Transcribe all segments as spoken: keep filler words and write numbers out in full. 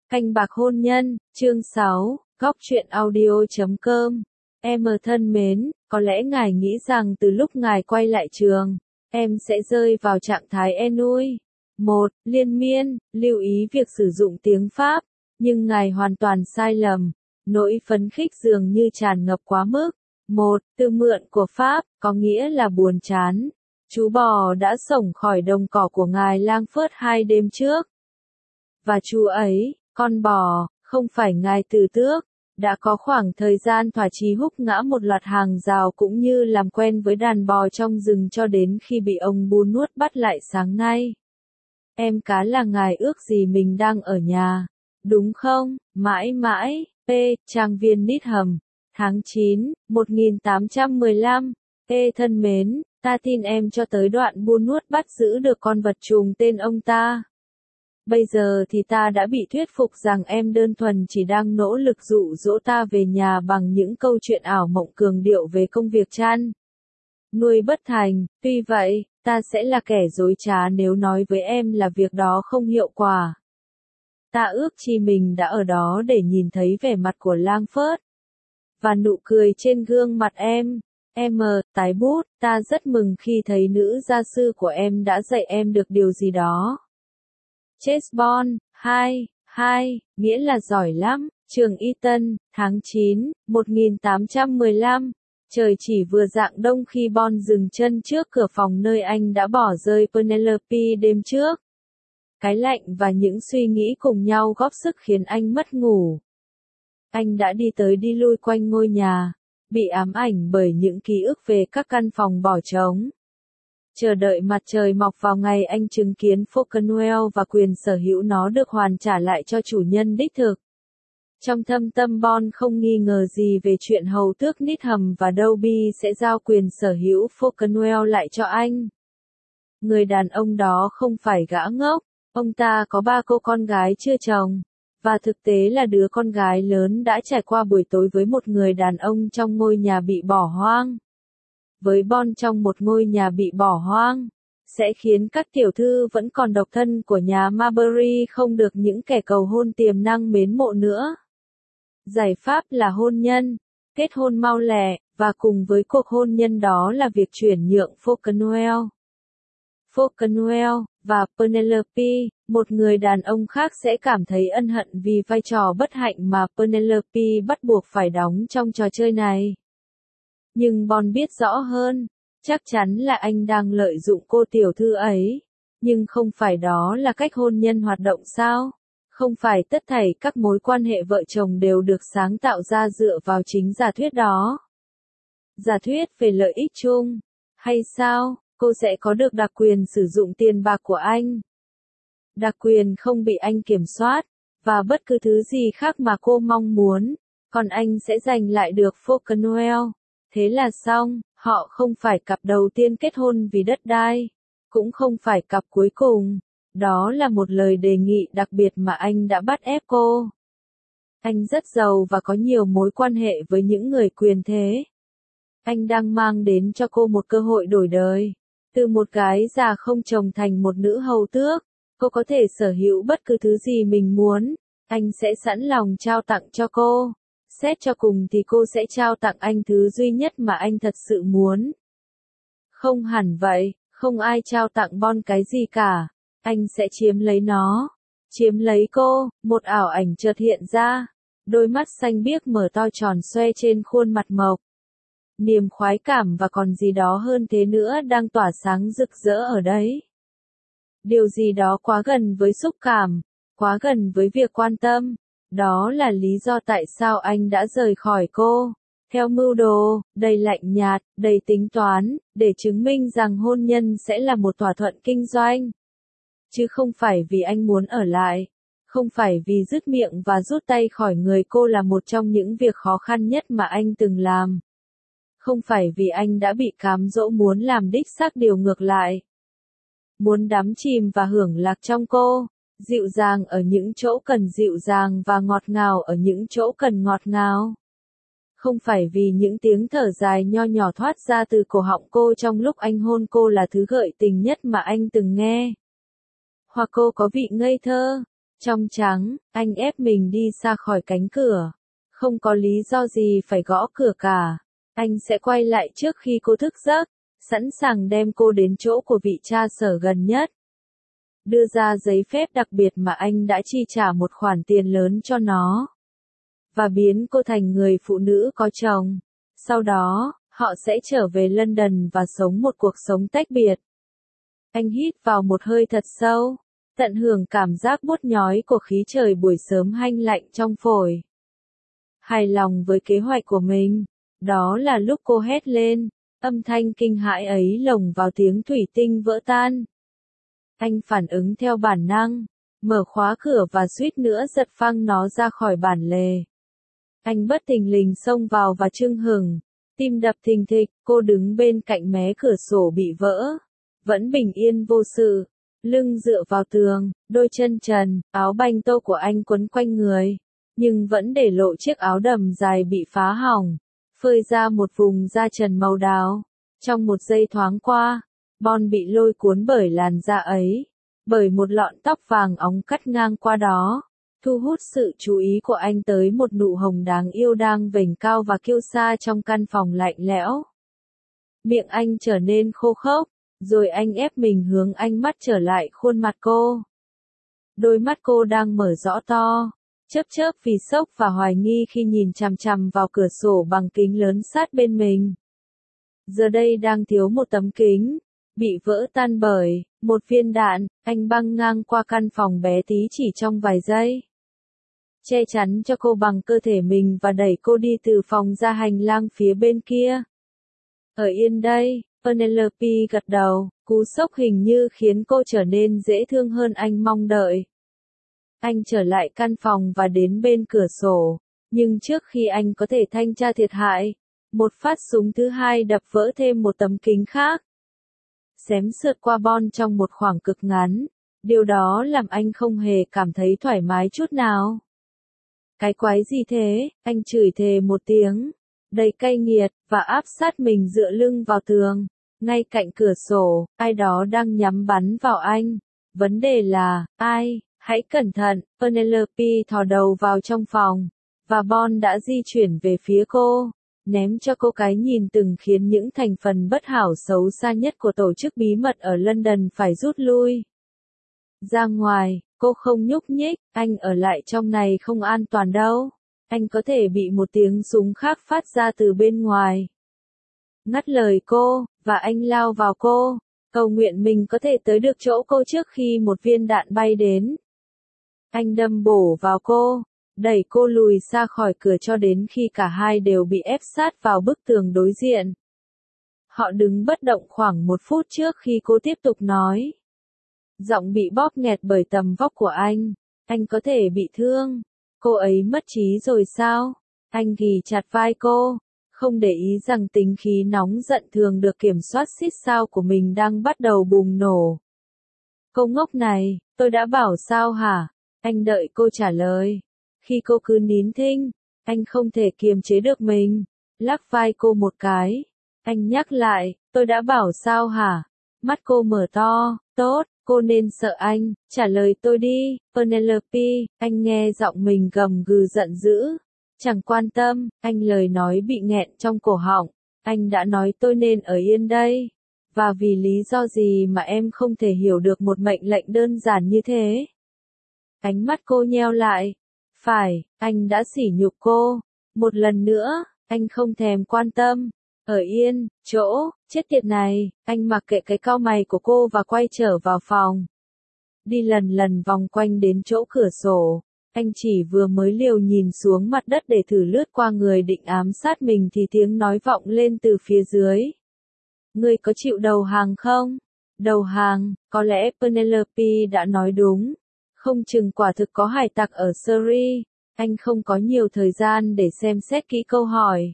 Canh bạc hôn nhân, chương sáu, góc truyện audio chấm com. Em thân mến, có lẽ ngài nghĩ rằng từ lúc ngài quay lại trường, em sẽ rơi vào trạng thái ennui. Một, liên miên, lưu ý việc sử dụng tiếng Pháp, nhưng ngài hoàn toàn sai lầm. Nỗi phấn khích dường như tràn ngập quá mức. Một, từ mượn của Pháp, có nghĩa là buồn chán. Chú bò đã xổng khỏi đồng cỏ của ngài lang phớt hai đêm trước. Và chú ấy, con bò, không phải ngài tử tước, đã có khoảng thời gian thỏa chí húc ngã một loạt hàng rào cũng như làm quen với đàn bò trong rừng cho đến khi bị ông bu nuốt bắt lại sáng nay. Em cá là ngài ước gì mình đang ở nhà, đúng không, mãi mãi, P. Trang viên Nít Hầm, tháng chín, một nghìn tám trăm mười lăm, Ê thân mến, ta tin em cho tới đoạn bu nuốt bắt giữ được con vật trùng tên ông ta. Bây giờ thì ta đã bị thuyết phục rằng em đơn thuần chỉ đang nỗ lực dụ dỗ ta về nhà bằng những câu chuyện ảo mộng cường điệu về công việc chăn nuôi bất thành. Tuy vậy, ta sẽ là kẻ dối trá nếu nói với em là việc đó không hiệu quả. Ta ước chi mình đã ở đó để nhìn thấy vẻ mặt của lang phớt và nụ cười trên gương mặt em. Em tái bút, ta rất mừng khi thấy nữ gia sư của em đã dạy em được điều gì đó. Chessborn, hai, hai, nghĩa là giỏi lắm, trường Eton, tháng chín, một nghìn tám trăm mười lăm. Trời chỉ vừa rạng đông khi Bon dừng chân trước cửa phòng nơi anh đã bỏ rơi Penelope đêm trước. Cái lạnh và những suy nghĩ cùng nhau góp sức khiến anh mất ngủ. Anh đã đi tới đi lui quanh ngôi nhà, bị ám ảnh bởi những ký ức về các căn phòng bỏ trống. Chờ đợi mặt trời mọc vào ngày anh chứng kiến Fauconwell và quyền sở hữu nó được hoàn trả lại cho chủ nhân đích thực. Trong thâm tâm Bon không nghi ngờ gì về chuyện hầu tước Nít Hầm và Dobby sẽ giao quyền sở hữu Fauconwell lại cho anh. Người đàn ông đó không phải gã ngốc, ông ta có ba cô con gái chưa chồng, và thực tế là đứa con gái lớn đã trải qua buổi tối với một người đàn ông trong ngôi nhà bị bỏ hoang. Với Bon trong một ngôi nhà bị bỏ hoang, sẽ khiến các tiểu thư vẫn còn độc thân của nhà Marbury không được những kẻ cầu hôn tiềm năng mến mộ nữa. Giải pháp là hôn nhân, kết hôn mau lẹ, và cùng với cuộc hôn nhân đó là việc chuyển nhượng Fauconwell. Fauconwell, và Penelope, một người đàn ông khác sẽ cảm thấy ân hận vì vai trò bất hạnh mà Penelope bắt buộc phải đóng trong trò chơi này. Nhưng Bon biết rõ hơn, chắc chắn là anh đang lợi dụng cô tiểu thư ấy. Nhưng không phải đó là cách hôn nhân hoạt động sao? Không phải tất thảy các mối quan hệ vợ chồng đều được sáng tạo ra dựa vào chính giả thuyết đó. Giả thuyết về lợi ích chung, hay sao? Cô sẽ có được đặc quyền sử dụng tiền bạc của anh. Đặc quyền không bị anh kiểm soát, và bất cứ thứ gì khác mà cô mong muốn, còn anh sẽ giành lại được Fauconwell. Thế là xong, họ không phải cặp đầu tiên kết hôn vì đất đai, cũng không phải cặp cuối cùng. Đó là một lời đề nghị đặc biệt mà anh đã bắt ép cô. Anh rất giàu và có nhiều mối quan hệ với những người quyền thế. Anh đang mang đến cho cô một cơ hội đổi đời. Từ một gái già không chồng thành một nữ hầu tước, cô có thể sở hữu bất cứ thứ gì mình muốn. Anh sẽ sẵn lòng trao tặng cho cô. Xét cho cùng thì cô sẽ trao tặng anh thứ duy nhất mà anh thật sự muốn. Không hẳn vậy, không ai trao tặng Bon cái gì cả. Anh sẽ chiếm lấy nó. Chiếm lấy cô, một ảo ảnh chợt hiện ra. Đôi mắt xanh biếc mở to tròn xoe trên khuôn mặt mộc. Niềm khoái cảm và còn gì đó hơn thế nữa đang tỏa sáng rực rỡ ở đấy. Điều gì đó quá gần với xúc cảm, quá gần với việc quan tâm. Đó là lý do tại sao anh đã rời khỏi cô, theo mưu đồ, đầy lạnh nhạt, đầy tính toán, để chứng minh rằng hôn nhân sẽ là một thỏa thuận kinh doanh. Chứ không phải vì anh muốn ở lại, không phải vì dứt miệng và rút tay khỏi người cô là một trong những việc khó khăn nhất mà anh từng làm. Không phải vì anh đã bị cám dỗ muốn làm đích xác điều ngược lại. Muốn đắm chìm và hưởng lạc trong cô. Dịu dàng ở những chỗ cần dịu dàng và ngọt ngào ở những chỗ cần ngọt ngào. Không phải vì những tiếng thở dài nho nhỏ thoát ra từ cổ họng cô trong lúc anh hôn cô là thứ gợi tình nhất mà anh từng nghe. Hoặc cô có vị ngây thơ, Trong trắng, anh ép mình đi xa khỏi cánh cửa. Không có lý do gì phải gõ cửa cả. Anh sẽ quay lại trước khi cô thức giấc, sẵn sàng đem cô đến chỗ của vị cha sở gần nhất. Đưa ra giấy phép đặc biệt mà anh đã chi trả một khoản tiền lớn cho nó. Và biến cô thành người phụ nữ có chồng. Sau đó, họ sẽ trở về London và sống một cuộc sống tách biệt. Anh hít vào một hơi thật sâu, tận hưởng cảm giác buốt nhói của khí trời buổi sớm hanh lạnh trong phổi. Hài lòng với kế hoạch của mình, đó là lúc cô hét lên, âm thanh kinh hãi ấy lồng vào tiếng thủy tinh vỡ tan. Anh phản ứng theo bản năng, mở khóa cửa và suýt nữa giật phăng nó ra khỏi bản lề. Anh bất thình lình xông vào và chưng hửng, tim đập thình thịch, cô đứng bên cạnh mé cửa sổ bị vỡ, vẫn bình yên vô sự, lưng dựa vào tường, đôi chân trần, áo banh tô của anh quấn quanh người, nhưng vẫn để lộ chiếc áo đầm dài bị phá hỏng, phơi ra một vùng da trần màu đào. Trong một giây thoáng qua, Bon bị lôi cuốn bởi làn da ấy, bởi một lọn tóc vàng óng cắt ngang qua đó, thu hút sự chú ý của anh tới một nụ hồng đáng yêu đang vểnh cao và kiêu sa trong căn phòng lạnh lẽo. Miệng anh trở nên khô khốc, rồi anh ép mình hướng ánh mắt trở lại khuôn mặt cô. Đôi mắt cô đang mở rõ to, chớp chớp vì sốc và hoài nghi khi nhìn chằm chằm vào cửa sổ bằng kính lớn sát bên mình. Giờ đây đang thiếu một tấm kính, bị vỡ tan bởi một viên đạn, anh băng ngang qua căn phòng bé tí chỉ trong vài giây. Che chắn cho cô bằng cơ thể mình và đẩy cô đi từ phòng ra hành lang phía bên kia. Ở yên đây, Penelope gật đầu, cú sốc hình như khiến cô trở nên dễ thương hơn anh mong đợi. Anh trở lại căn phòng và đến bên cửa sổ, nhưng trước khi anh có thể thanh tra thiệt hại, một phát súng thứ hai đập vỡ thêm một tấm kính khác. Xém sượt qua Bon trong một khoảng cực ngắn, điều đó làm anh không hề cảm thấy thoải mái chút nào. Cái quái gì thế, anh chửi thề một tiếng, đầy cay nghiệt, và áp sát mình dựa lưng vào tường. Ngay cạnh cửa sổ, ai đó đang nhắm bắn vào anh. Vấn đề là, ai? Hãy cẩn thận, Penelope thò đầu vào trong phòng, và Bon đã di chuyển về phía cô, ném cho cô cái nhìn từng khiến những thành phần bất hảo xấu xa nhất của tổ chức bí mật ở London phải rút lui. Ra ngoài, cô không nhúc nhích, anh ở lại trong này không an toàn đâu. Anh có thể bị một tiếng súng khác phát ra từ bên ngoài. Ngắt lời cô, và anh lao vào cô, cầu nguyện mình có thể tới được chỗ cô trước khi một viên đạn bay đến. Anh đâm bổ vào cô, đẩy cô lùi xa khỏi cửa cho đến khi cả hai đều bị ép sát vào bức tường đối diện. Họ đứng bất động khoảng một phút trước khi cô tiếp tục nói. Giọng bị bóp nghẹt bởi tầm vóc của anh. Anh có thể bị thương. Cô ấy mất trí rồi sao? Anh ghì chặt vai cô, không để ý rằng tính khí nóng giận thường được kiểm soát xít sao của mình đang bắt đầu bùng nổ. Cô ngốc này, tôi đã bảo sao hả? Anh đợi cô trả lời. Khi cô cứ nín thinh, anh không thể kiềm chế được mình, lắc vai cô một cái. Anh nhắc lại, tôi đã bảo sao hả? Mắt cô mở to, tốt, cô nên sợ anh, trả lời tôi đi, Penelope. Anh nghe giọng mình gầm gừ giận dữ. Chẳng quan tâm, anh lời nói bị nghẹn trong cổ họng. Anh đã nói tôi nên ở yên đây. Và vì lý do gì mà em không thể hiểu được một mệnh lệnh đơn giản như thế? Ánh mắt cô nheo lại. Phải, anh đã sỉ nhục cô. Một lần nữa, anh không thèm quan tâm. Ở yên, chỗ, chết tiệt này, anh mặc kệ cái cau mày của cô và quay trở vào phòng. Đi lần lần vòng quanh đến chỗ cửa sổ. Anh chỉ vừa mới liều nhìn xuống mặt đất để thử lướt qua người định ám sát mình thì tiếng nói vọng lên từ phía dưới. Ngươi có chịu đầu hàng không? Đầu hàng, có lẽ Penelope đã nói đúng. Không chừng quả thực có hải tặc ở Surrey. Anh không có nhiều thời gian để xem xét kỹ câu hỏi.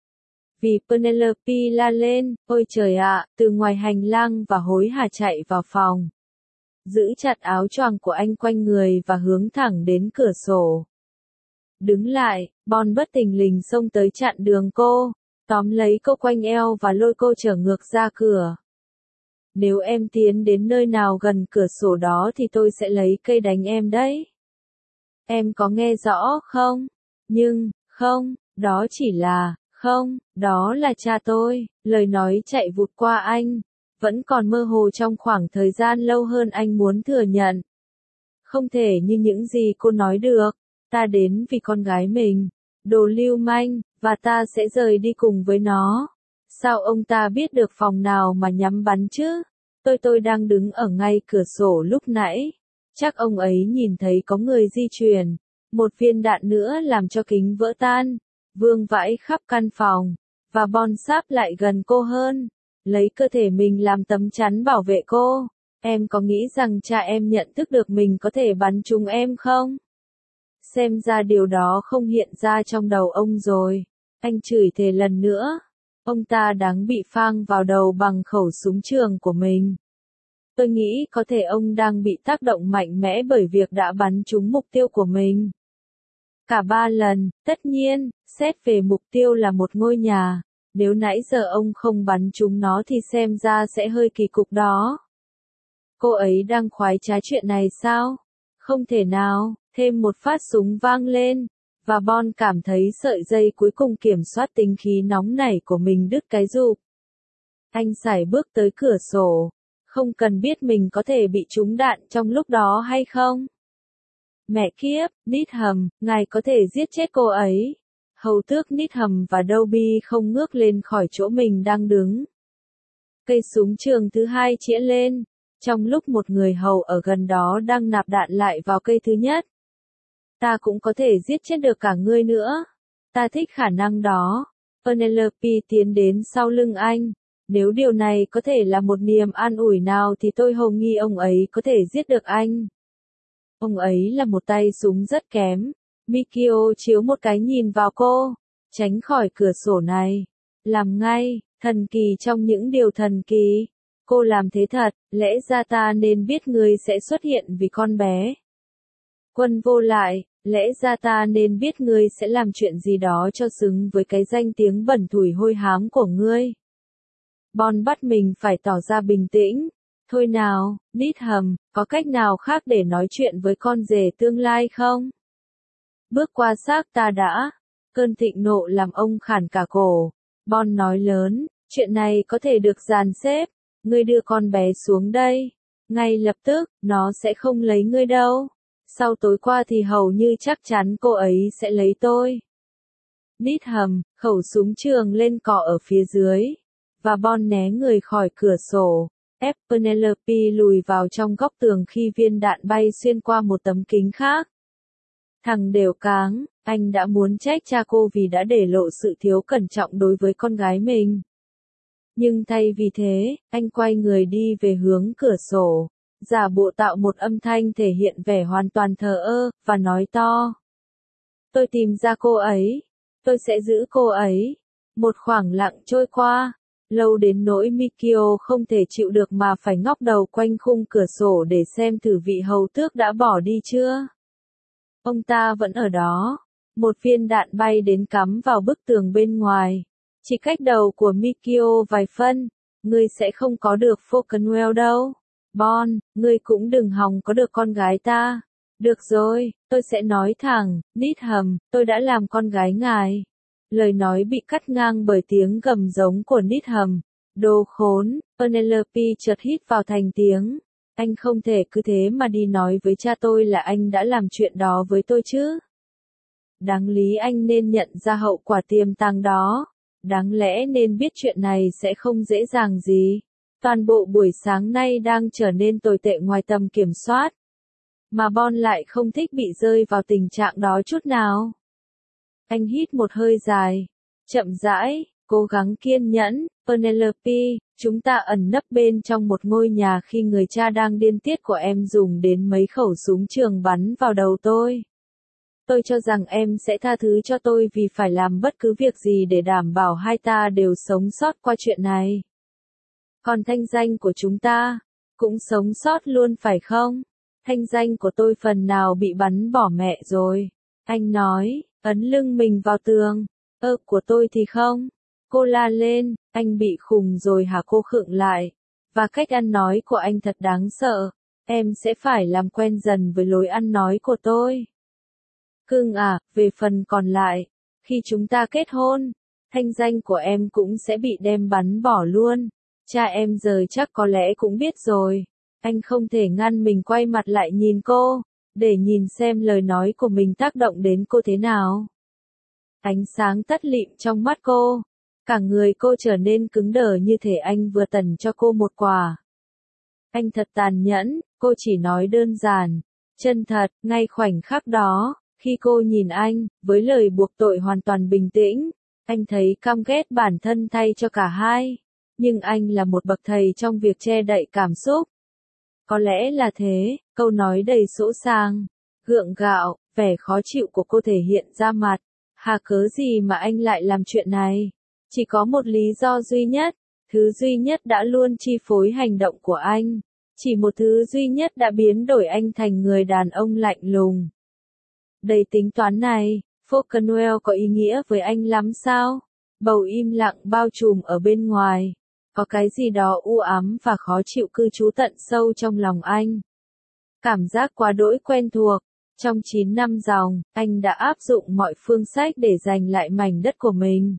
Vì Penelope la lên, ôi trời ạ, từ ngoài hành lang và hối hả chạy vào phòng. Giữ chặt áo choàng của anh quanh người và hướng thẳng đến cửa sổ. Đứng lại, Bon bất thình lình xông tới chặn đường cô, tóm lấy cô quanh eo và lôi cô trở ngược ra cửa. Nếu em tiến đến nơi nào gần cửa sổ đó thì tôi sẽ lấy cây đánh em đấy. Em có nghe rõ không? Nhưng, không, đó chỉ là, không, đó là cha tôi. Lời nói chạy vụt qua anh, vẫn còn mơ hồ trong khoảng thời gian lâu hơn anh muốn thừa nhận. Không thể như những gì cô nói được. Ta đến vì con gái mình. Đồ lưu manh, và ta sẽ rời đi cùng với nó. Sao ông ta biết được phòng nào mà nhắm bắn chứ? Tôi tôi đang đứng ở ngay cửa sổ lúc nãy. Chắc ông ấy nhìn thấy có người di chuyển. Một viên đạn nữa làm cho kính vỡ tan. Vương vãi khắp căn phòng. Và Bon sáp lại gần cô hơn. Lấy cơ thể mình làm tấm chắn bảo vệ cô. Em có nghĩ rằng cha em nhận thức được mình có thể bắn trúng em không? Xem ra điều đó không hiện ra trong đầu ông rồi. Anh chửi thề lần nữa. Ông ta đáng bị phang vào đầu bằng khẩu súng trường của mình. Tôi nghĩ có thể ông đang bị tác động mạnh mẽ bởi việc đã bắn trúng mục tiêu của mình. Cả ba lần, tất nhiên, xét về mục tiêu là một ngôi nhà. Nếu nãy giờ ông không bắn trúng nó thì xem ra sẽ hơi kỳ cục đó. Cô ấy đang khoái trá chuyện này sao? Không thể nào. Thêm một phát súng vang lên, và Bon cảm thấy sợi dây cuối cùng kiểm soát tính khí nóng nảy của mình đứt cái rụp. Anh sải bước tới cửa sổ, không cần biết mình có thể bị trúng đạn trong lúc đó hay không. Mẹ kiếp, Needham, ngài có thể giết chết cô ấy. Hầu tước Needham và Dobby không ngước lên khỏi chỗ mình đang đứng. Cây súng trường thứ hai chĩa lên, trong lúc một người hầu ở gần đó đang nạp đạn lại vào cây thứ nhất. Ta cũng có thể giết chết được cả ngươi nữa. Ta thích khả năng đó. Penelope tiến đến sau lưng anh. Nếu điều này có thể là một niềm an ủi nào thì tôi hầu nghi ông ấy có thể giết được anh. Ông ấy là một tay súng rất kém. Mikio chiếu một cái nhìn vào cô. Tránh khỏi cửa sổ này. Làm ngay, thần kỳ trong những điều thần kỳ. Cô làm thế thật, lẽ ra ta nên biết ngươi sẽ xuất hiện vì con bé. Quân vô lại, lẽ ra ta nên biết ngươi sẽ làm chuyện gì đó cho xứng với cái danh tiếng bẩn thủi hôi hám của ngươi. Bon bắt mình phải tỏ ra bình tĩnh. Thôi nào, Needham, có cách nào khác để nói chuyện với con rể tương lai không? Bước qua xác ta đã. Cơn thịnh nộ làm ông khản cả cổ. Bon nói lớn, chuyện này có thể được dàn xếp. Ngươi đưa con bé xuống đây. Ngay lập tức, nó sẽ không lấy ngươi đâu. Sau tối qua thì hầu như chắc chắn cô ấy sẽ lấy tôi. Needham, khẩu súng trường lên cọ ở phía dưới. Và Bon né người khỏi cửa sổ. Ép Penelope lùi vào trong góc tường khi viên đạn bay xuyên qua một tấm kính khác. Thằng đều cáng, anh đã muốn trách cha cô vì đã để lộ sự thiếu cẩn trọng đối với con gái mình. Nhưng thay vì thế, anh quay người đi về hướng cửa sổ. Giả bộ tạo một âm thanh thể hiện vẻ hoàn toàn thờ ơ, và nói to. Tôi tìm ra cô ấy. Tôi sẽ giữ cô ấy. Một khoảng lặng trôi qua. Lâu đến nỗi Mikio không thể chịu được mà phải ngóc đầu quanh khung cửa sổ để xem thử vị hầu tước đã bỏ đi chưa. Ông ta vẫn ở đó. Một viên đạn bay đến cắm vào bức tường bên ngoài. Chỉ cách đầu của Mikio vài phân. Ngươi sẽ không có được Falconwell đâu. Bon, ngươi cũng đừng hòng có được con gái ta. Được rồi, tôi sẽ nói thẳng, Needham, tôi đã làm con gái ngài. Lời nói bị cắt ngang bởi tiếng gầm giống của Needham. Đồ khốn, Penelope chợt hít vào thành tiếng. Anh không thể cứ thế mà đi nói với cha tôi là anh đã làm chuyện đó với tôi chứ. Đáng lý anh nên nhận ra hậu quả tiềm tàng đó. Đáng lẽ nên biết chuyện này sẽ không dễ dàng gì. Toàn bộ buổi sáng nay đang trở nên tồi tệ ngoài tầm kiểm soát. Mà Bon lại không thích bị rơi vào tình trạng đó chút nào. Anh hít một hơi dài. Chậm rãi, cố gắng kiên nhẫn. Penelope, chúng ta ẩn nấp bên trong một ngôi nhà khi người cha đang điên tiết của em dùng đến mấy khẩu súng trường bắn vào đầu tôi. Tôi cho rằng em sẽ tha thứ cho tôi vì phải làm bất cứ việc gì để đảm bảo hai ta đều sống sót qua chuyện này. Còn thanh danh của chúng ta, cũng sống sót luôn phải không? Thanh danh của tôi phần nào bị bắn bỏ mẹ rồi. Anh nói, ấn lưng mình vào tường. Ơ, của tôi thì không. Cô la lên, anh bị khùng rồi hả? Cô khựng lại. Và cách ăn nói của anh thật đáng sợ. Em sẽ phải làm quen dần với lối ăn nói của tôi. Cưng à, về phần còn lại, khi chúng ta kết hôn, thanh danh của em cũng sẽ bị đem bắn bỏ luôn. Cha em giờ chắc có lẽ cũng biết rồi. Anh không thể ngăn mình quay mặt lại nhìn cô, để nhìn xem lời nói của mình tác động đến cô thế nào. Ánh sáng tắt lịm trong mắt cô. Cả người cô trở nên cứng đờ như thể anh vừa tẩn cho cô một quả. Anh thật tàn nhẫn, cô chỉ nói đơn giản, chân thật, ngay khoảnh khắc đó, khi cô nhìn anh, với lời buộc tội hoàn toàn bình tĩnh, anh thấy căm ghét bản thân thay cho cả hai. Nhưng anh là một bậc thầy trong việc che đậy cảm xúc. Có lẽ là thế, câu nói đầy sỗ sàng, gượng gạo, vẻ khó chịu của cô thể hiện ra mặt. Hà cớ gì mà anh lại làm chuyện này? Chỉ có một lý do duy nhất, thứ duy nhất đã luôn chi phối hành động của anh. Chỉ một thứ duy nhất đã biến đổi anh thành người đàn ông lạnh lùng. Đầy tính toán này, Falconwell có ý nghĩa với anh lắm sao? Bầu im lặng bao trùm ở bên ngoài. Có cái gì đó u ám và khó chịu cư trú tận sâu trong lòng anh. Cảm giác quá đỗi quen thuộc. Trong chín năm dòng, anh đã áp dụng mọi phương sách để giành lại mảnh đất của mình.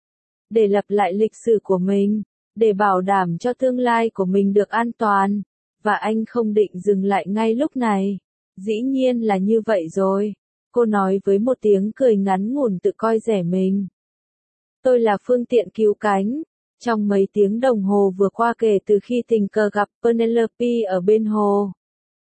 Để lập lại lịch sử của mình. Để bảo đảm cho tương lai của mình được an toàn. Và anh không định dừng lại ngay lúc này. Dĩ nhiên là như vậy rồi. Cô nói với một tiếng cười ngắn ngủn tự coi rẻ mình. Tôi là phương tiện cứu cánh. Trong mấy tiếng đồng hồ vừa qua kể từ khi tình cờ gặp Penelope ở bên hồ,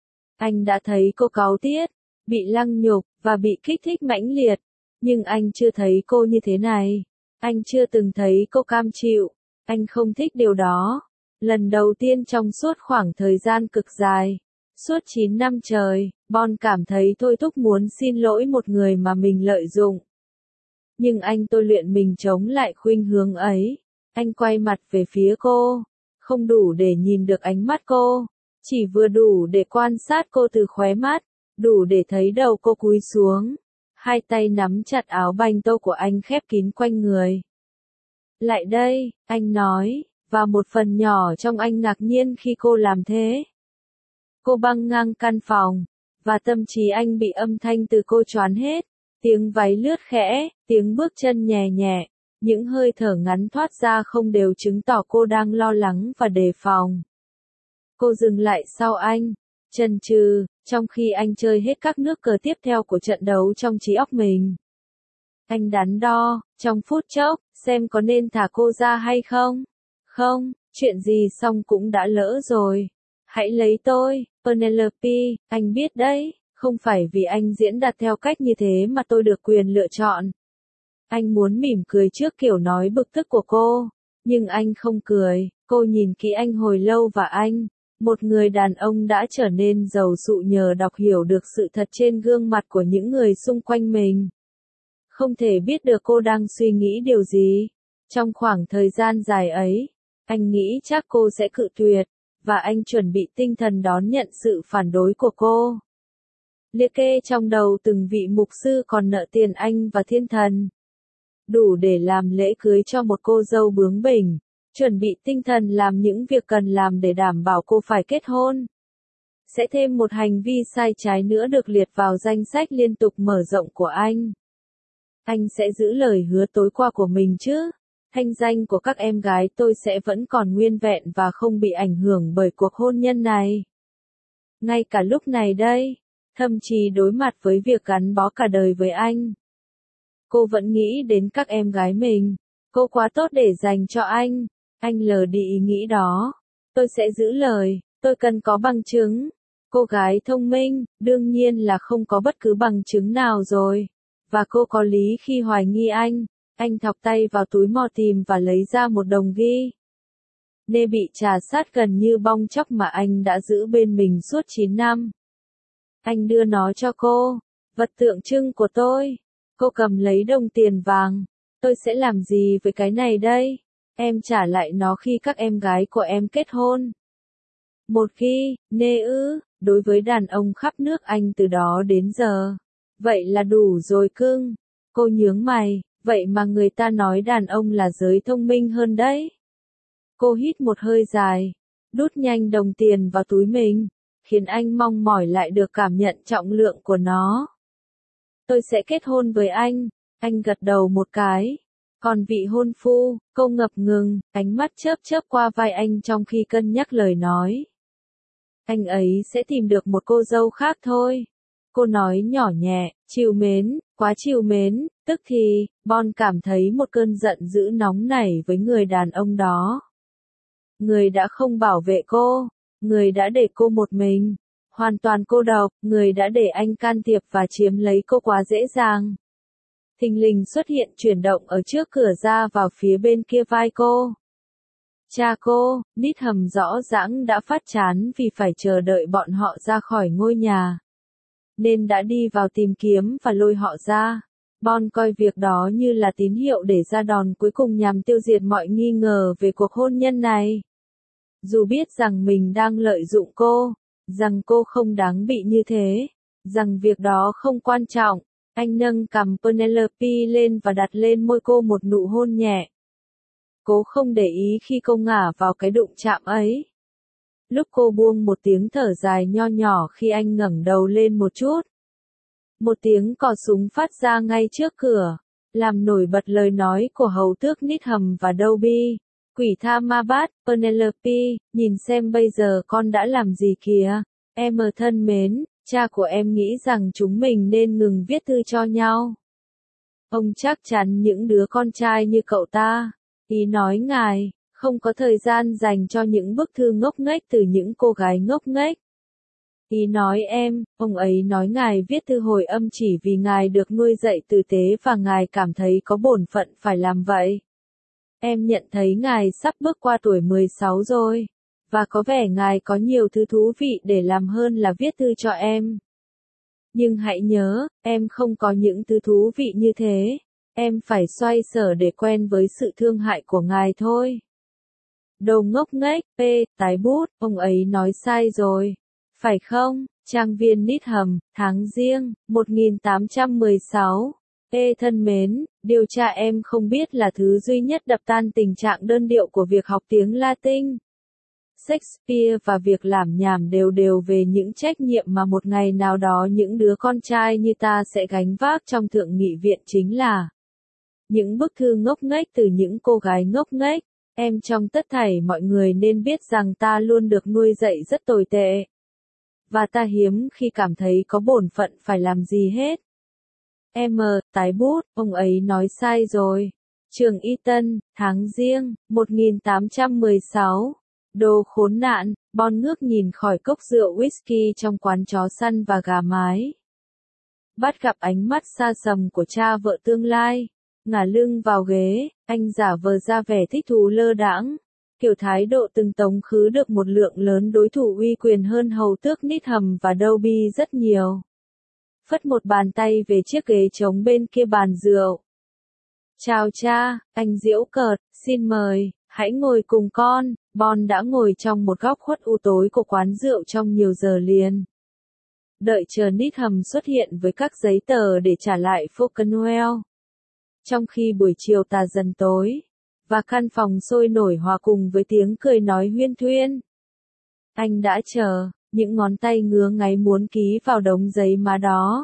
anh đã thấy cô cáu tiết, bị lăng nhục, và bị kích thích mãnh liệt. Nhưng anh chưa thấy cô như thế này. Anh chưa từng thấy cô cam chịu. Anh không thích điều đó. Lần đầu tiên trong suốt khoảng thời gian cực dài, suốt chín năm trời, Bon cảm thấy thôi thúc muốn xin lỗi một người mà mình lợi dụng. Nhưng anh tôi luyện mình chống lại khuynh hướng ấy. Anh quay mặt về phía cô, không đủ để nhìn được ánh mắt cô, chỉ vừa đủ để quan sát cô từ khóe mắt, đủ để thấy đầu cô cúi xuống. Hai tay nắm chặt áo banh tô của anh khép kín quanh người. Lại đây, anh nói, và một phần nhỏ trong anh ngạc nhiên khi cô làm thế. Cô băng ngang căn phòng, và tâm trí anh bị âm thanh từ cô choán hết. Tiếng váy lướt khẽ, tiếng bước chân nhẹ nhẹ. Những hơi thở ngắn thoát ra không đều chứng tỏ cô đang lo lắng và đề phòng. Cô dừng lại sau anh, chần chừ, trong khi anh chơi hết các nước cờ tiếp theo của trận đấu trong trí óc mình. Anh đắn đo, trong phút chốc, xem có nên thả cô ra hay không. Không, chuyện gì xong cũng đã lỡ rồi. Hãy lấy tôi, Penelope, anh biết đấy, không phải vì anh diễn đạt theo cách như thế mà tôi được quyền lựa chọn. Anh muốn mỉm cười trước kiểu nói bực tức của cô, nhưng anh không cười. Cô nhìn kỹ anh hồi lâu và anh, một người đàn ông đã trở nên giàu sụ nhờ đọc hiểu được sự thật trên gương mặt của những người xung quanh mình. Không thể biết được cô đang suy nghĩ điều gì. Trong khoảng thời gian dài ấy, anh nghĩ chắc cô sẽ cự tuyệt, và anh chuẩn bị tinh thần đón nhận sự phản đối của cô. Liệt kê trong đầu từng vị mục sư còn nợ tiền anh và thiên thần. Đủ để làm lễ cưới cho một cô dâu bướng bỉnh, chuẩn bị tinh thần làm những việc cần làm để đảm bảo cô phải kết hôn. Sẽ thêm một hành vi sai trái nữa được liệt vào danh sách liên tục mở rộng của anh. Anh sẽ giữ lời hứa tối qua của mình chứ? Thanh danh của các em gái tôi sẽ vẫn còn nguyên vẹn và không bị ảnh hưởng bởi cuộc hôn nhân này. Ngay cả lúc này đây, thậm chí đối mặt với việc gắn bó cả đời với anh. Cô vẫn nghĩ đến các em gái mình. Cô quá tốt để dành cho anh. Anh lờ đi ý nghĩ đó. Tôi sẽ giữ lời. Tôi cần có bằng chứng. Cô gái thông minh, đương nhiên là không có bất cứ bằng chứng nào rồi. Và cô có lý khi hoài nghi anh. Anh thọc tay vào túi mò tìm và lấy ra một đồng ghi. Nê bị trà sát gần như bong chóc mà anh đã giữ bên mình suốt chín năm. Anh đưa nó cho cô. Vật tượng trưng của tôi. Cô cầm lấy đồng tiền vàng. Tôi sẽ làm gì với cái này đây? Em trả lại nó khi các em gái của em kết hôn. Một ghi, nê ư, đối với đàn ông khắp nước Anh từ đó đến giờ. Vậy là đủ rồi cưng. Cô nhướng mày, vậy mà người ta nói đàn ông là giới thông minh hơn đấy. Cô hít một hơi dài, đút nhanh đồng tiền vào túi mình, khiến anh mong mỏi lại được cảm nhận trọng lượng của nó. tôi sẽ kết hôn với anh. Anh gật đầu một cái. Còn vị hôn phu, cô ngập ngừng, ánh mắt chớp chớp qua vai anh trong khi cân nhắc lời nói. Anh ấy sẽ tìm được một cô dâu khác thôi. Cô nói nhỏ nhẹ, trìu mến, quá trìu mến, tức thì, Bon cảm thấy một cơn giận dữ nóng nảy với người đàn ông đó. Người đã không bảo vệ cô, người đã để cô một mình, hoàn toàn cô độc, người đã để anh can thiệp và chiếm lấy cô quá dễ dàng. Thình lình xuất hiện chuyển động ở trước cửa ra vào phía bên kia vai cô. Cha cô, Nít Hầm rõ ràng đã phát chán vì phải chờ đợi bọn họ ra khỏi ngôi nhà, nên đã đi vào tìm kiếm và lôi họ ra. Bon coi việc đó như là tín hiệu để ra đòn cuối cùng nhằm tiêu diệt mọi nghi ngờ về cuộc hôn nhân này. Dù biết rằng mình đang lợi dụng cô, rằng cô không đáng bị như thế, rằng việc đó không quan trọng, anh nâng cằm Penelope lên và đặt lên môi cô một nụ hôn nhẹ. Cố không để ý khi cô ngả vào cái đụng chạm ấy. Lúc cô buông một tiếng thở dài nho nhỏ khi anh ngẩng đầu lên một chút. Một tiếng cò súng phát ra ngay trước cửa, làm nổi bật lời nói của hầu tước Nít Hầm và Dobby. Quỷ tha ma bát, Penelope, nhìn xem bây giờ con đã làm gì kìa. Em thân mến, cha của em nghĩ rằng chúng mình nên ngừng viết thư cho nhau. Ông chắc chắn những đứa con trai như cậu ta, ý nói ngài, không có thời gian dành cho những bức thư ngốc nghếch từ những cô gái ngốc nghếch. Ý nói em, ông ấy nói ngài viết thư hồi âm chỉ vì ngài được nuôi dạy tử tế và ngài cảm thấy có bổn phận phải làm vậy. Em nhận thấy ngài sắp bước qua tuổi mười sáu rồi, và có vẻ ngài có nhiều thứ thú vị để làm hơn là viết thư cho em. Nhưng hãy nhớ, em không có những thứ thú vị như thế, em phải xoay sở để quen với sự thương hại của ngài thôi. Đồ ngốc nghếch, p, tái bút, ông ấy nói sai rồi. Phải không, trang viên Nít Hầm, tháng Giêng, một nghìn tám trăm mười sáu. Ê thân mến, điều cha em không biết là thứ duy nhất đập tan tình trạng đơn điệu của việc học tiếng Latin. Shakespeare và việc làm nhảm đều đều về những trách nhiệm mà một ngày nào đó những đứa con trai như ta sẽ gánh vác trong thượng nghị viện chính là những bức thư ngốc nghếch từ những cô gái ngốc nghếch. Em trong tất thảy mọi người nên biết rằng ta luôn được nuôi dạy rất tồi tệ. Và ta hiếm khi cảm thấy có bổn phận phải làm gì hết. Em, tái bút, ông ấy nói sai rồi. Trường Eton, tháng Giêng, một nghìn tám trăm mười sáu. Đồ khốn nạn, Bon ngước nhìn khỏi cốc rượu whisky trong quán chó săn và gà mái. Bắt gặp ánh mắt xa sầm của cha vợ tương lai. Ngả lưng vào ghế, anh giả vờ ra vẻ thích thú lơ đãng. Kiểu thái độ từng tống khứ được một lượng lớn đối thủ uy quyền hơn hầu tước Nít Hầm và Dobby rất nhiều. Phất một bàn tay về chiếc ghế trống bên kia bàn rượu. Chào cha, anh giễu cợt, xin mời, hãy ngồi cùng con. Bon đã ngồi trong một góc khuất u tối của quán rượu trong nhiều giờ liền. Đợi chờ Nít Hầm xuất hiện với các giấy tờ để trả lại Falconwell. Trong khi buổi chiều tà dần tối, và căn phòng sôi nổi hòa cùng với tiếng cười nói huyên thuyên. Anh đã chờ, những ngón tay ngứa ngáy muốn ký vào đống giấy má đó.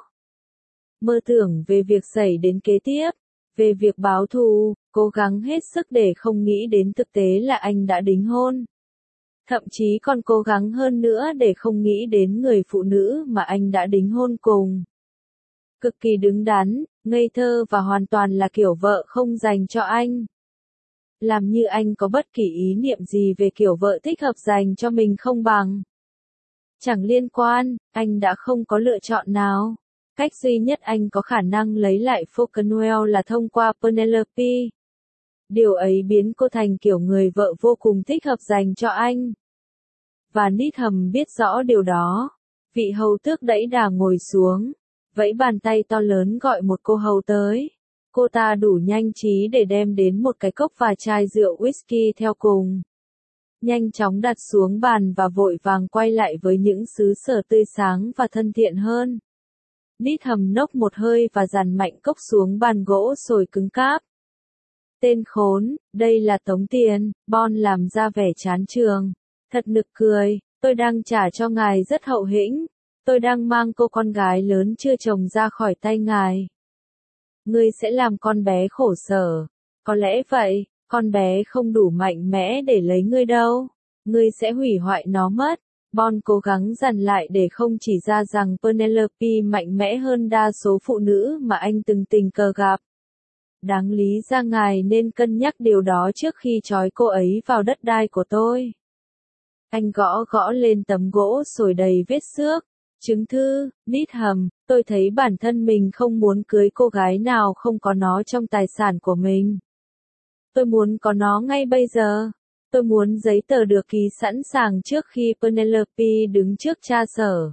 Mơ tưởng về việc xảy đến kế tiếp, về việc báo thù, cố gắng hết sức để không nghĩ đến thực tế là anh đã đính hôn. Thậm chí còn cố gắng hơn nữa để không nghĩ đến người phụ nữ mà anh đã đính hôn cùng. Cực kỳ đứng đắn, ngây thơ và hoàn toàn là kiểu vợ không dành cho anh. Làm như anh có bất kỳ ý niệm gì về kiểu vợ thích hợp dành cho mình không bằng. Chẳng liên quan, anh đã không có lựa chọn nào. Cách duy nhất anh có khả năng lấy lại Falconwell là thông qua Penelope. Điều ấy biến cô thành kiểu người vợ vô cùng thích hợp dành cho anh. Và Nít Hầm biết rõ điều đó. Vị hầu tước đẩy đà ngồi xuống, vẫy bàn tay to lớn gọi một cô hầu tới. Cô ta đủ nhanh trí để đem đến một cái cốc và chai rượu whisky theo cùng. Nhanh chóng đặt xuống bàn và vội vàng quay lại với những xứ sở tươi sáng và thân thiện hơn. Nít Hầm nốc một hơi và dàn mạnh cốc xuống bàn gỗ sồi cứng cáp. Tên khốn, đây là tống tiền, Bon làm ra vẻ chán trường. Thật nực cười, tôi đang trả cho ngài rất hậu hĩnh. Tôi đang mang cô con gái lớn chưa chồng ra khỏi tay ngài. Ngươi sẽ làm con bé khổ sở. Có lẽ vậy, con bé không đủ mạnh mẽ để lấy ngươi đâu. Ngươi sẽ hủy hoại nó mất. Bond cố gắng dằn lại để không chỉ ra rằng Penelope mạnh mẽ hơn đa số phụ nữ mà anh từng tình cờ gặp. Đáng lý ra ngài nên cân nhắc điều đó trước khi trói cô ấy vào đất đai của tôi. Anh gõ gõ lên tấm gỗ sồi đầy vết xước. Chứng thư, Needham, tôi thấy bản thân mình không muốn cưới cô gái nào không có nó trong tài sản của mình. Tôi muốn có nó ngay bây giờ. Tôi muốn giấy tờ được ký sẵn sàng trước khi Penelope đứng trước tra sở.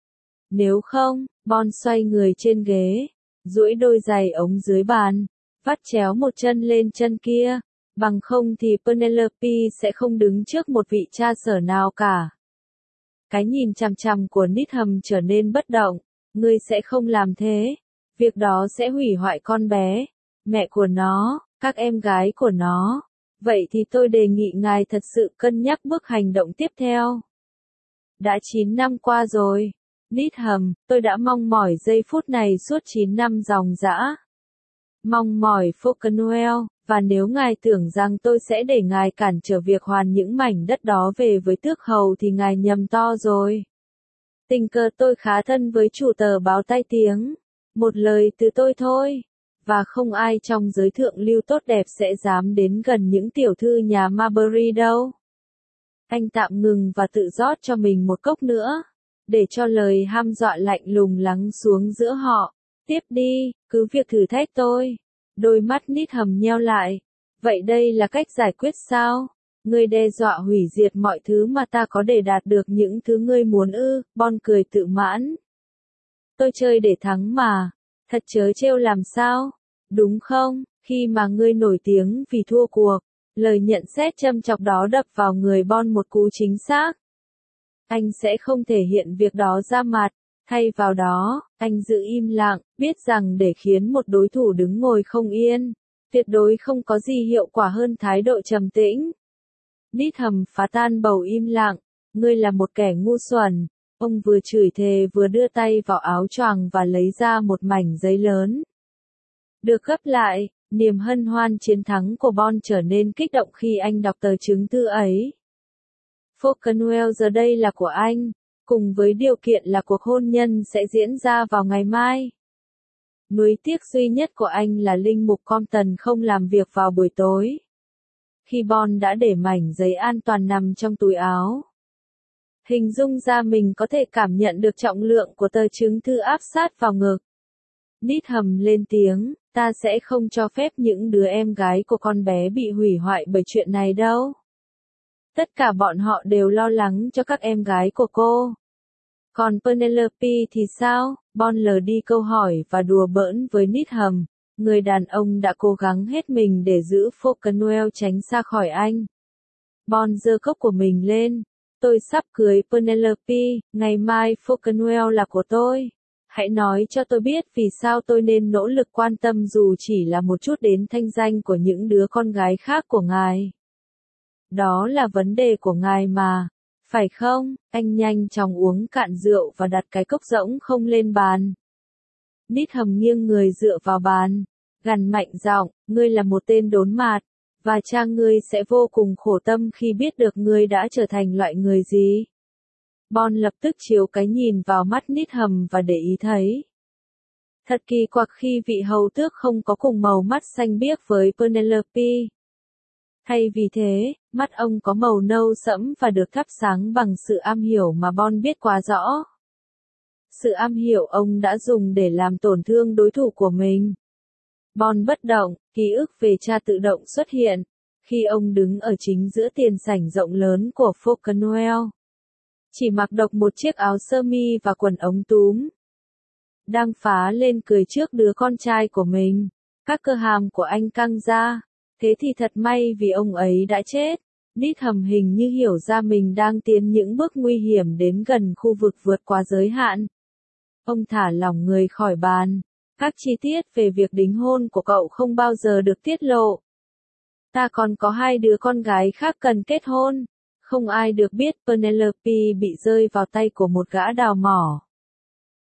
Nếu không, Bond xoay người trên ghế, duỗi đôi giày ống dưới bàn, vắt chéo một chân lên chân kia, bằng không thì Penelope sẽ không đứng trước một vị tra sở nào cả. Cái nhìn chằm chằm của Needham trở nên bất động. Ngươi sẽ không làm thế. Việc đó sẽ hủy hoại con bé, mẹ của nó, các em gái của nó. Vậy thì tôi đề nghị ngài thật sự cân nhắc bước hành động tiếp theo. Đã chín năm qua rồi. Needham, tôi đã mong mỏi giây phút này suốt chín năm ròng rã. Mong mỏi Falkenwell, và nếu ngài tưởng rằng tôi sẽ để ngài cản trở việc hoàn những mảnh đất đó về với tước hầu thì ngài nhầm to rồi. Tình cờ tôi khá thân với chủ tờ báo tai tiếng. Một lời từ tôi thôi. Và không ai trong giới thượng lưu tốt đẹp sẽ dám đến gần những tiểu thư nhà Marbury đâu. Anh tạm ngừng và tự rót cho mình một cốc nữa, để cho lời hăm dọa lạnh lùng lắng xuống giữa họ. Tiếp đi, cứ việc thử thách tôi. Đôi mắt Needham nheo lại. Vậy đây là cách giải quyết sao? Ngươi đe dọa hủy diệt mọi thứ mà ta có để đạt được những thứ ngươi muốn ư? Bond cười tự mãn. Tôi chơi để thắng mà. Thật trớ trêu làm sao? Đúng không? Khi mà ngươi nổi tiếng vì thua cuộc. Lời nhận xét châm chọc đó đập vào người Bond một cú chính xác. Anh sẽ không thể hiện việc đó ra mặt. Thay vào đó, anh giữ im lặng, biết rằng để khiến một đối thủ đứng ngồi không yên, tuyệt đối không có gì hiệu quả hơn thái độ trầm tĩnh. Needham phá tan bầu im lặng. Ngươi là một kẻ ngu xuẩn. Ông vừa chửi thề vừa đưa tay vào áo choàng và lấy ra một mảnh giấy lớn. Được gấp lại, niềm hân hoan chiến thắng của Bond trở nên kích động khi anh đọc tờ chứng thư ấy. Falkenwell giờ đây là của anh, cùng với điều kiện là cuộc hôn nhân sẽ diễn ra vào ngày mai. Nuối tiếc duy nhất của anh là linh mục Compton không làm việc vào buổi tối. Khi Bond đã để mảnh giấy an toàn nằm trong túi áo. Hình dung ra mình có thể cảm nhận được trọng lượng của tờ chứng thư áp sát vào ngực. Needham lên tiếng, ta sẽ không cho phép những đứa em gái của con bé bị hủy hoại bởi chuyện này đâu. Tất cả bọn họ đều lo lắng cho các em gái của cô. Còn Penelope thì sao? Bond lờ đi câu hỏi và đùa bỡn với Needham. Người đàn ông đã cố gắng hết mình để giữ Falkenwell tránh xa khỏi anh. Bond giơ cốc của mình lên. Tôi sắp cưới Penelope, ngày mai Falkenwell là của tôi. Hãy nói cho tôi biết vì sao tôi nên nỗ lực quan tâm dù chỉ là một chút đến thanh danh của những đứa con gái khác của ngài. Đó là vấn đề của ngài mà. Phải không? Anh nhanh chóng uống cạn rượu và đặt cái cốc rỗng không lên bàn. Needham nghiêng người dựa vào bàn, gằn mạnh giọng, ngươi là một tên đốn mạt, và cha ngươi sẽ vô cùng khổ tâm khi biết được ngươi đã trở thành loại người gì. Bond lập tức chiếu cái nhìn vào mắt Needham và để ý thấy. Thật kỳ quặc khi vị hầu tước không có cùng màu mắt xanh biếc với Penelope. Thay vì thế, mắt ông có màu nâu sẫm và được thắp sáng bằng sự am hiểu mà Bond biết quá rõ. Sự am hiểu ông đã dùng để làm tổn thương đối thủ của mình. Bond bất động, ký ức về cha tự động xuất hiện, khi ông đứng ở chính giữa tiền sảnh rộng lớn của Falkenwell. Chỉ mặc độc một chiếc áo sơ mi và quần ống túm. Đang phá lên cười trước đứa con trai của mình. Các cơ hàm của anh căng ra. Thế thì thật may vì ông ấy đã chết. Needham hình như hiểu ra mình đang tiến những bước nguy hiểm đến gần khu vực vượt quá giới hạn. Ông thả lỏng người khỏi bàn. Các chi tiết về việc đính hôn của cậu không bao giờ được tiết lộ. Ta còn có hai đứa con gái khác cần kết hôn. Không ai được biết Penelope bị rơi vào tay của một gã đào mỏ.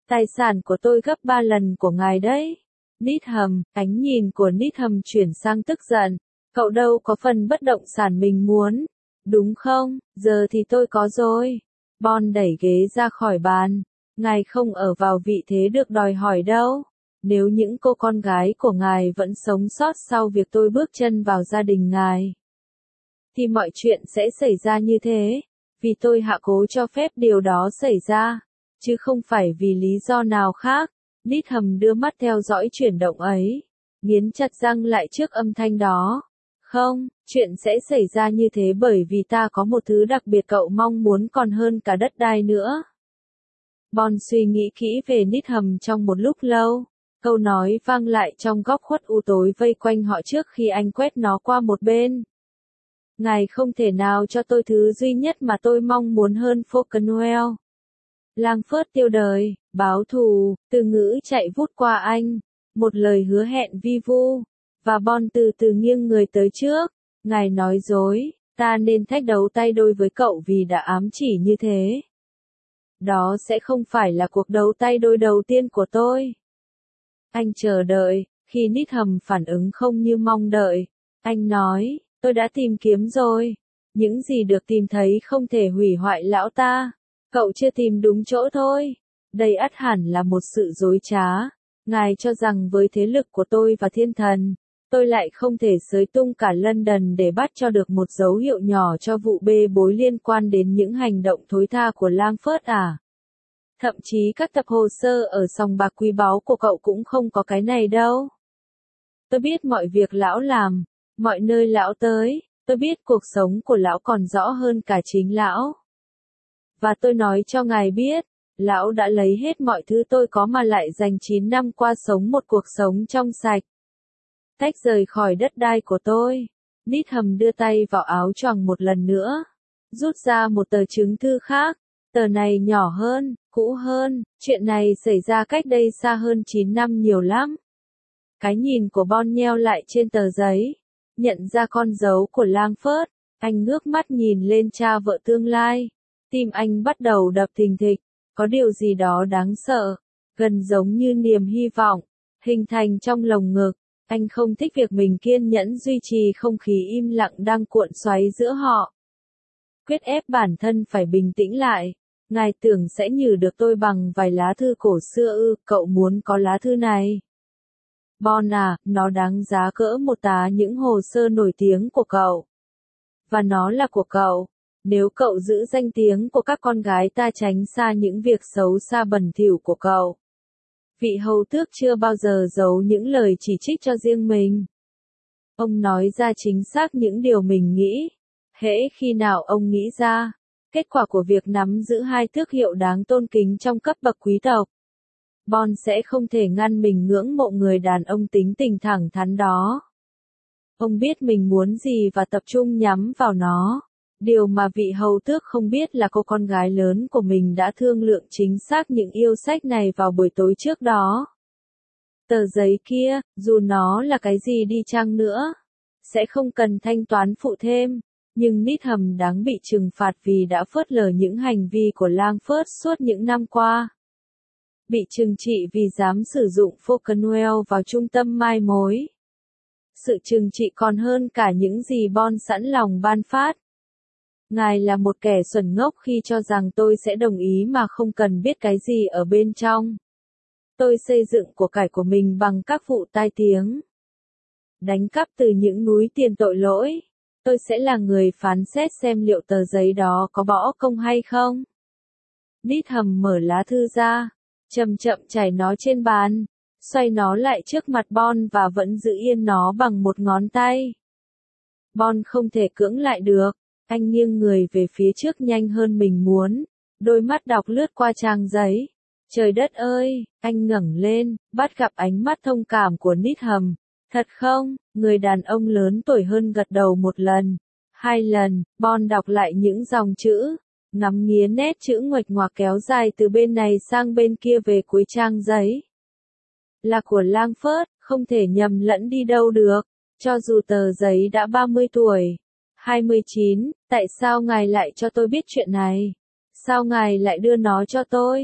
Tài sản của tôi gấp ba lần của ngài đấy. Needham, ánh nhìn của Needham chuyển sang tức giận. Cậu đâu có phần bất động sản mình muốn. Đúng không, giờ thì tôi có rồi. Bond đẩy ghế ra khỏi bàn. Ngài không ở vào vị thế được đòi hỏi đâu. Nếu những cô con gái của ngài vẫn sống sót sau việc tôi bước chân vào gia đình ngài, thì mọi chuyện sẽ xảy ra như thế. Vì tôi hạ cố cho phép điều đó xảy ra, chứ không phải vì lý do nào khác. Needham đưa mắt theo dõi chuyển động ấy, nghiến chặt răng lại trước âm thanh đó. Không, chuyện sẽ xảy ra như thế bởi vì ta có một thứ đặc biệt cậu mong muốn còn hơn cả đất đai nữa. Bond suy nghĩ kỹ về Needham trong một lúc lâu. Câu nói vang lại trong góc khuất u tối vây quanh họ trước khi anh quét nó qua một bên. Ngài không thể nào cho tôi thứ duy nhất mà tôi mong muốn hơn Falconwell. Langford tiêu đời, báo thù, từ ngữ chạy vút qua anh. Một lời hứa hẹn vi vu. Và Bond từ từ nghiêng người tới trước. Ngài nói dối, ta nên thách đấu tay đôi với cậu vì đã ám chỉ như thế. Đó sẽ không phải là cuộc đấu tay đôi đầu tiên của tôi. Anh chờ đợi, khi Needham phản ứng không như mong đợi. Anh nói, tôi đã tìm kiếm rồi. Những gì được tìm thấy không thể hủy hoại lão ta. Cậu chưa tìm đúng chỗ thôi. Đây ắt hẳn là một sự dối trá. Ngài cho rằng với thế lực của tôi và thiên thần, tôi lại không thể xới tung cả London để bắt cho được một dấu hiệu nhỏ cho vụ bê bối liên quan đến những hành động thối tha của Langford à? Thậm chí các tập hồ sơ ở sòng bạc quý báu của cậu cũng không có cái này đâu. Tôi biết mọi việc lão làm, mọi nơi lão tới, tôi biết cuộc sống của lão còn rõ hơn cả chính lão. Và tôi nói cho ngài biết, lão đã lấy hết mọi thứ tôi có mà lại dành chín năm qua sống một cuộc sống trong sạch. Tách rời khỏi đất đai của tôi. Needham đưa tay vào áo choàng một lần nữa, rút ra một tờ chứng thư khác. Tờ này nhỏ hơn, cũ hơn, chuyện này xảy ra cách đây xa hơn chín năm nhiều lắm. Cái nhìn của Bond nheo lại trên tờ giấy, nhận ra con dấu của Langford, anh ngước mắt nhìn lên cha vợ tương lai. Tim anh bắt đầu đập thình thịch, có điều gì đó đáng sợ, gần giống như niềm hy vọng, hình thành trong lồng ngực. Anh không thích việc mình kiên nhẫn duy trì không khí im lặng đang cuộn xoáy giữa họ. Quyết ép bản thân phải bình tĩnh lại. Ngài tưởng sẽ nhử được tôi bằng vài lá thư cổ xưa ư, cậu muốn có lá thư này? Bond à, nó đáng giá cỡ một tá những hồ sơ nổi tiếng của cậu. Và nó là của cậu. Nếu cậu giữ danh tiếng của các con gái ta tránh xa những việc xấu xa bẩn thỉu của cậu. Vị hầu tước chưa bao giờ giấu những lời chỉ trích cho riêng mình. Ông nói ra chính xác những điều mình nghĩ. Hễ khi nào ông nghĩ ra, kết quả của việc nắm giữ hai tước hiệu đáng tôn kính trong cấp bậc quý tộc, Bond sẽ không thể ngăn mình ngưỡng mộ người đàn ông tính tình thẳng thắn đó. Ông biết mình muốn gì và tập trung nhắm vào nó. Điều mà vị hầu tước không biết là cô con gái lớn của mình đã thương lượng chính xác những yêu sách này vào buổi tối trước đó. Tờ giấy kia, dù nó là cái gì đi chăng nữa, sẽ không cần thanh toán phụ thêm. Nhưng Needham đáng bị trừng phạt vì đã phớt lờ những hành vi của Langford suốt những năm qua. Bị trừng trị vì dám sử dụng Falconwell vào trung tâm mai mối. Sự trừng trị còn hơn cả những gì Bond sẵn lòng ban phát. Ngài là một kẻ xuẩn ngốc khi cho rằng tôi sẽ đồng ý mà không cần biết cái gì ở bên trong. Tôi xây dựng của cải của mình bằng các vụ tai tiếng. Đánh cắp từ những núi tiền tội lỗi. Tôi sẽ là người phán xét xem liệu tờ giấy đó có bỏ công hay không. Needham mở lá thư ra, chậm chậm trải nó trên bàn, xoay nó lại trước mặt Bond và vẫn giữ yên nó bằng một ngón tay. Bond không thể cưỡng lại được, anh nghiêng người về phía trước nhanh hơn mình muốn, đôi mắt đọc lướt qua trang giấy. Trời đất ơi, anh ngẩng lên, bắt gặp ánh mắt thông cảm của Needham. Thật không? Người đàn ông lớn tuổi hơn gật đầu một lần, hai lần. Bond đọc lại những dòng chữ, ngắm nghía nét chữ nguệch ngoạc kéo dài từ bên này sang bên kia về cuối trang giấy. Là của Langford, không thể nhầm lẫn đi đâu được, cho dù tờ giấy đã ba mươi tuổi. hai mươi chín, tại sao ngài lại cho tôi biết chuyện này? Sao ngài lại đưa nó cho tôi?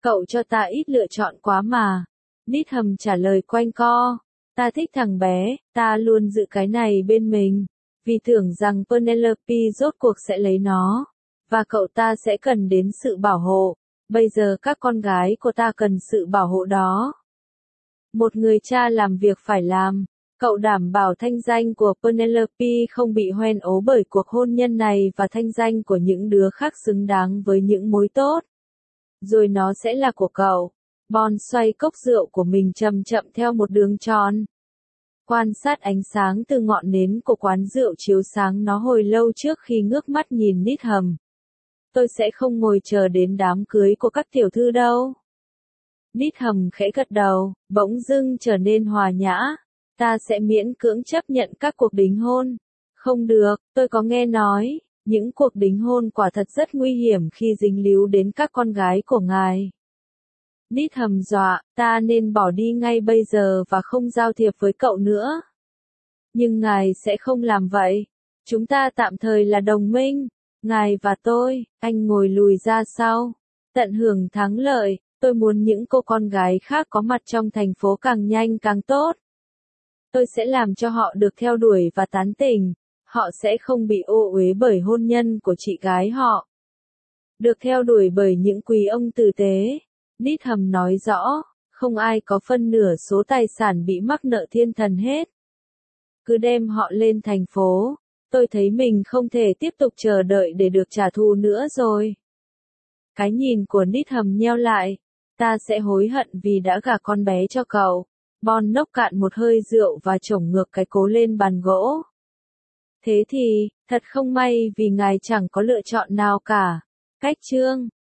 Cậu cho ta ít lựa chọn quá mà. Needham trả lời quanh co. Ta thích thằng bé, ta luôn giữ cái này bên mình. Vì tưởng rằng Penelope rốt cuộc sẽ lấy nó. Và cậu ta sẽ cần đến sự bảo hộ. Bây giờ các con gái của ta cần sự bảo hộ đó. Một người cha làm việc phải làm. Cậu đảm bảo thanh danh của Penelope không bị hoen ố bởi cuộc hôn nhân này và thanh danh của những đứa khác xứng đáng với những mối tốt. Rồi nó sẽ là của cậu. Bond xoay cốc rượu của mình chậm chậm theo một đường tròn. Quan sát ánh sáng từ ngọn nến của quán rượu chiếu sáng nó hồi lâu trước khi ngước mắt nhìn Needham. Tôi sẽ không ngồi chờ đến đám cưới của các tiểu thư đâu. Needham khẽ gật đầu, bỗng dưng trở nên hòa nhã. Ta sẽ miễn cưỡng chấp nhận các cuộc đính hôn. Không được, tôi có nghe nói, những cuộc đính hôn quả thật rất nguy hiểm khi dính líu đến các con gái của ngài. Needham dọa, ta nên bỏ đi ngay bây giờ và không giao thiệp với cậu nữa. Nhưng ngài sẽ không làm vậy. Chúng ta tạm thời là đồng minh. Ngài và tôi, anh ngồi lùi ra sau. Tận hưởng thắng lợi, tôi muốn những cô con gái khác có mặt trong thành phố càng nhanh càng tốt. Tôi sẽ làm cho họ được theo đuổi và tán tỉnh. Họ sẽ không bị ô uế bởi hôn nhân của chị gái họ. Được theo đuổi bởi những quý ông tử tế. Needham nói rõ, không ai có phân nửa số tài sản bị mắc nợ thiên thần hết. Cứ đem họ lên thành phố. Tôi thấy mình không thể tiếp tục chờ đợi để được trả thù nữa rồi. Cái nhìn của Needham nheo lại. Ta sẽ hối hận vì đã gả con bé cho cậu. Bond nốc cạn một hơi rượu và chổng ngược cái cố lên bàn gỗ. Thế thì, thật không may vì ngài chẳng có lựa chọn nào cả. Cách chương